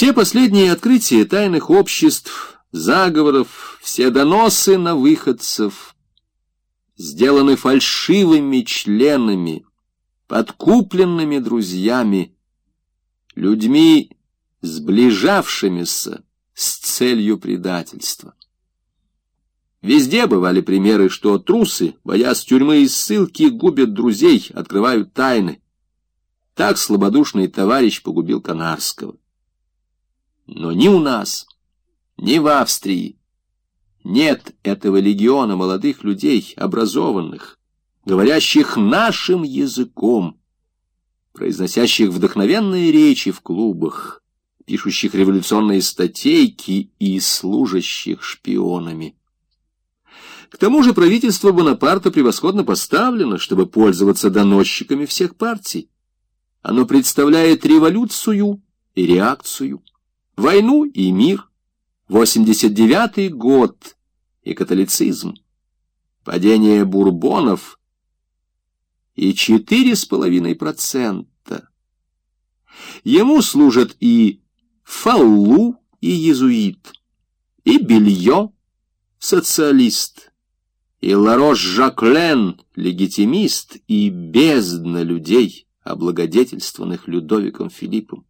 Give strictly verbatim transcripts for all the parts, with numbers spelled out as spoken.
Все последние открытия тайных обществ, заговоров, все доносы на выходцев сделаны фальшивыми членами, подкупленными друзьями, людьми, сближавшимися с целью предательства. Везде бывали примеры, что трусы, боясь тюрьмы и ссылки, губят друзей, открывают тайны. Так слабодушный товарищ погубил Канарского. Но ни у нас, ни в Австрии нет этого легиона молодых людей, образованных, говорящих нашим языком, произносящих вдохновенные речи в клубах, пишущих революционные статейки и служащих шпионами. К тому же правительство Бонапарта превосходно поставлено, чтобы пользоваться доносчиками всех партий. Оно представляет революцию и реакцию, войну и мир, восемьдесят девятый год и католицизм, падение бурбонов и четыре с половиной процента. Ему служат и Фаллу, и иезуит, и Белье, социалист, и Ларош-Жаклен, легитимист, и бездна людей, облагодетельствованных Людовиком Филиппом.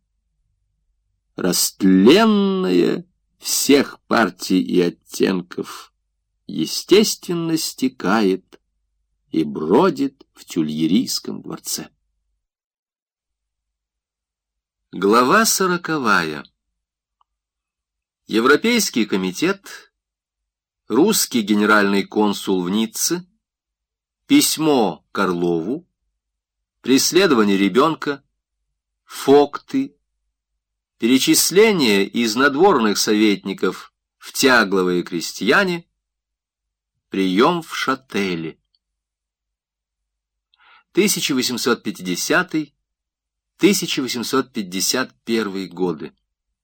Растленная всех партий и оттенков, естественно стекает и бродит в Тюльерийском дворце. Глава сороковая. Европейский комитет, русский генеральный консул в Ницце, письмо Карлову, преследование ребенка, фокты, перечисление из надворных советников в тягловые крестьяне, прием в Шателе. тысяча восемьсот пятидесятый — тысяча восемьсот пятьдесят первый годы.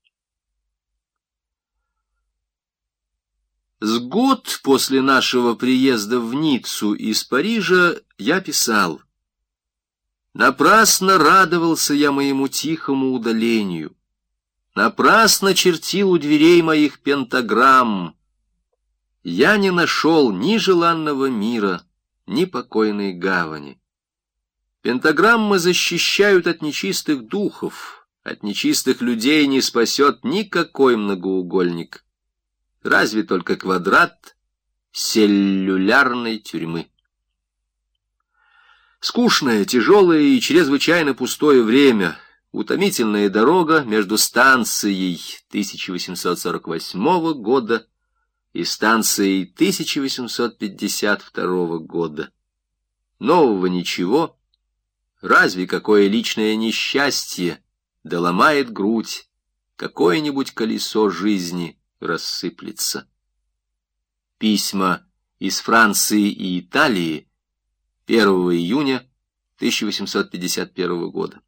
С год после нашего приезда в Ниццу из Парижа я писал: напрасно радовался я моему тихому удалению, напрасно чертил у дверей моих пентаграмм. Я не нашел ни желанного мира, ни покойной гавани. Пентаграммы защищают от нечистых духов, от нечистых людей не спасет никакой многоугольник, разве только квадрат селлюлярной тюрьмы. Скучное, тяжелое и чрезвычайно пустое время, утомительная дорога между станцией тысяча восемьсот сорок восьмого года и станцией тысяча восемьсот пятьдесят второго года. Нового ничего, разве какое личное несчастье да ломает грудь, какое-нибудь колесо жизни рассыплется. Письма из Франции и Италии первого июня тысяча восемьсот пятьдесят первого года.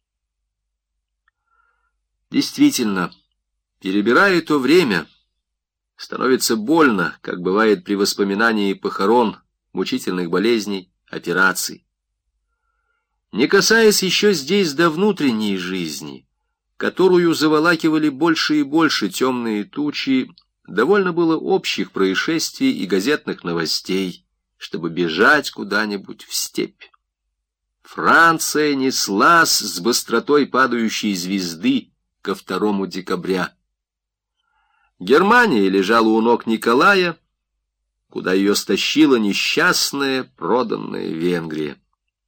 Действительно, перебирая то время, становится больно, как бывает при воспоминании похорон, мучительных болезней, операций. Не касаясь еще здесь до внутренней жизни, которую заволакивали больше и больше темные тучи, довольно было общих происшествий и газетных новостей, чтобы бежать куда-нибудь в степь. Франция неслась с быстротой падающей звезды ко второму декабря. Германия лежала у ног Николая, куда ее стащила несчастная проданная Венгрия.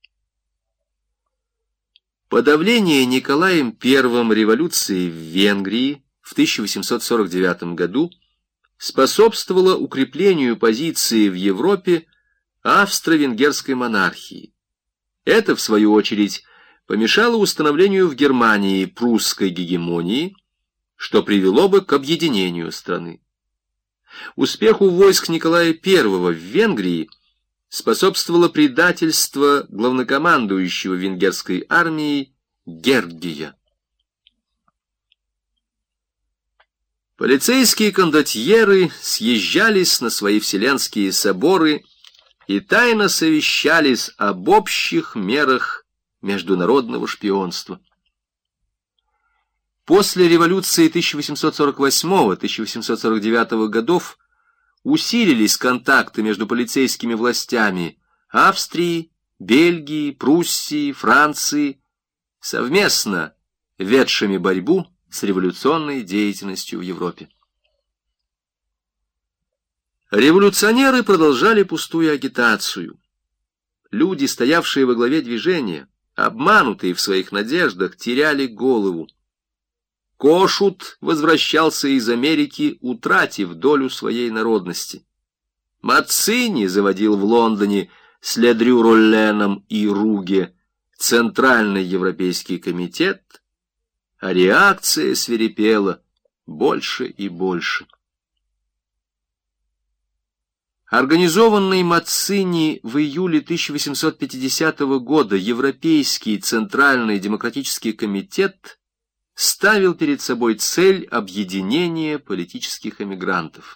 Подавление Николаем Первым революции в Венгрии в тысяча восемьсот сорок девятом году способствовало укреплению позиции в Европе австро-венгерской монархии. Это, в свою очередь, помешало установлению в Германии прусской гегемонии, что привело бы к объединению страны. Успеху войск Николая Первого в Венгрии способствовало предательство главнокомандующего венгерской армией Гергия. Полицейские кондотьеры съезжались на свои вселенские соборы и тайно совещались об общих мерах международного шпионства. После революции тысяча восемьсот сорок восьмого — тысяча восемьсот сорок девятого годов усилились контакты между полицейскими властями Австрии, Бельгии, Пруссии, Франции, совместно ведшими борьбу с революционной деятельностью в Европе. Революционеры продолжали пустую агитацию. Люди, стоявшие во главе движения, обманутые в своих надеждах, теряли голову. Кошут возвращался из Америки, утратив долю своей народности. Маццини заводил в Лондоне с Ледрю Ролленом и Руге Центральный европейский комитет, а реакция свирепела больше и больше. Организованный Маццини в июле тысяча восемьсот пятидесятого года Европейский Центральный демократический комитет ставил перед собой цель объединения политических эмигрантов.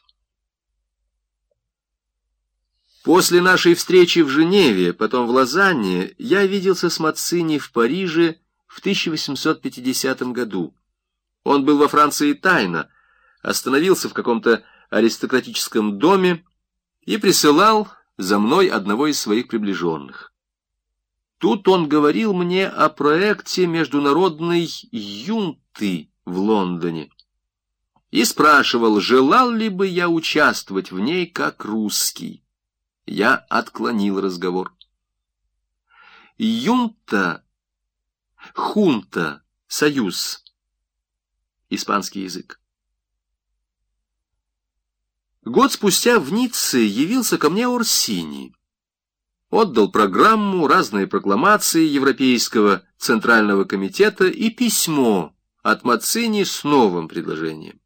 После нашей встречи в Женеве, потом в Лозанне, я виделся с Маццини в Париже в тысяча восемьсот пятидесятом году. Он был во Франции тайно, остановился в каком-то аристократическом доме и присылал за мной одного из своих приближенных. Тут он говорил мне о проекте международной юнты в Лондоне и спрашивал, желал ли бы я участвовать в ней как русский. Я отклонил разговор. Юнта, хунта, союз, испанский язык. Год спустя в Ницце явился ко мне Орсини. Отдал программу, разные прокламации Европейского Центрального комитета и письмо от Маццини с новым предложением.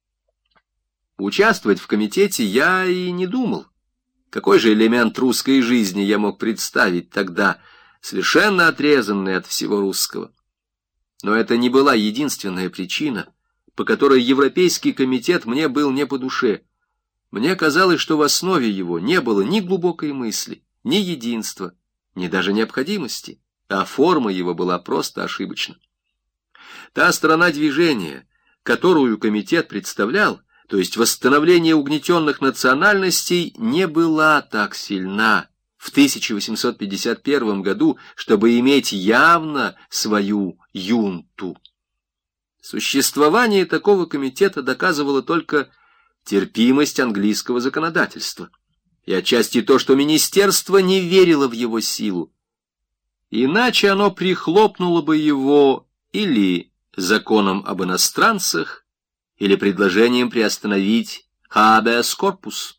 Участвовать в комитете я и не думал. Какой же элемент русской жизни я мог представить тогда, совершенно отрезанный от всего русского? Но это не была единственная причина, по которой Европейский комитет мне был не по душе. Мне казалось, что в основе его не было ни глубокой мысли, ни единства, ни даже необходимости, а форма его была просто ошибочна. Та сторона движения, которую комитет представлял, то есть восстановление угнетенных национальностей, не была так сильна в тысяча восемьсот пятьдесят первом году, чтобы иметь явно свою юнту. Существование такого комитета доказывало только терпимость английского законодательства, и отчасти то, что министерство не верило в его силу. Иначе оно прихлопнуло бы его или законом об иностранцах, или предложением приостановить habeas corpus.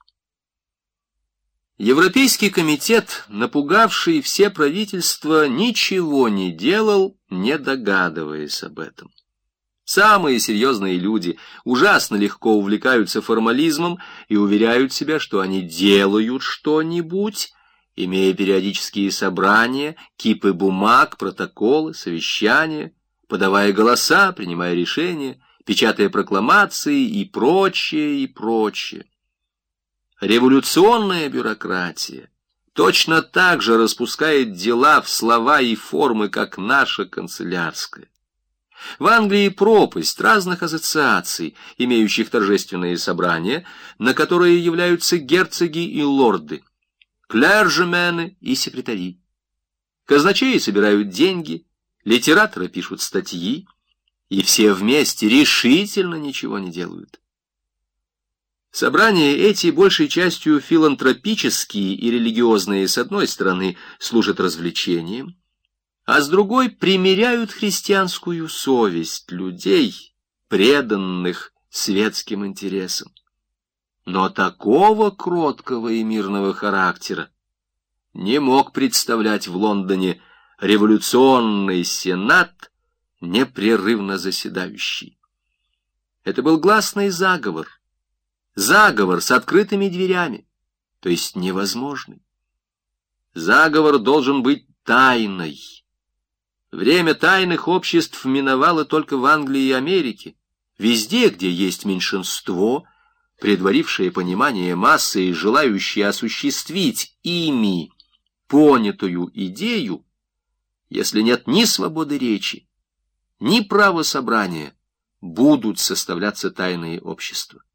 Европейский комитет, напугавший все правительства, ничего не делал, не догадываясь об этом. Самые серьезные люди ужасно легко увлекаются формализмом и уверяют себя, что они делают что-нибудь, имея периодические собрания, кипы бумаг, протоколы, совещания, подавая голоса, принимая решения, печатая прокламации и прочее, и прочее. Революционная бюрократия точно так же распускает дела в слова и формы, как наша канцелярская. В Англии пропасть разных ассоциаций, имеющих торжественные собрания, на которые являются герцоги и лорды, клержемены и секретари. Казначеи собирают деньги, литераторы пишут статьи, и все вместе решительно ничего не делают. Собрания эти, большей частью филантропические и религиозные, с одной стороны, служат развлечением, а с другой примиряют христианскую совесть людей, преданных светским интересам. Но такого кроткого и мирного характера не мог представлять в Лондоне революционный сенат, непрерывно заседающий. Это был гласный заговор, заговор с открытыми дверями, то есть невозможный. Заговор должен быть тайной. Время тайных обществ миновало только в Англии и Америке. Везде, где есть меньшинство, предварившее понимание массы и желающее осуществить ими понятую идею, если нет ни свободы речи, ни права собрания, будут составляться тайные общества.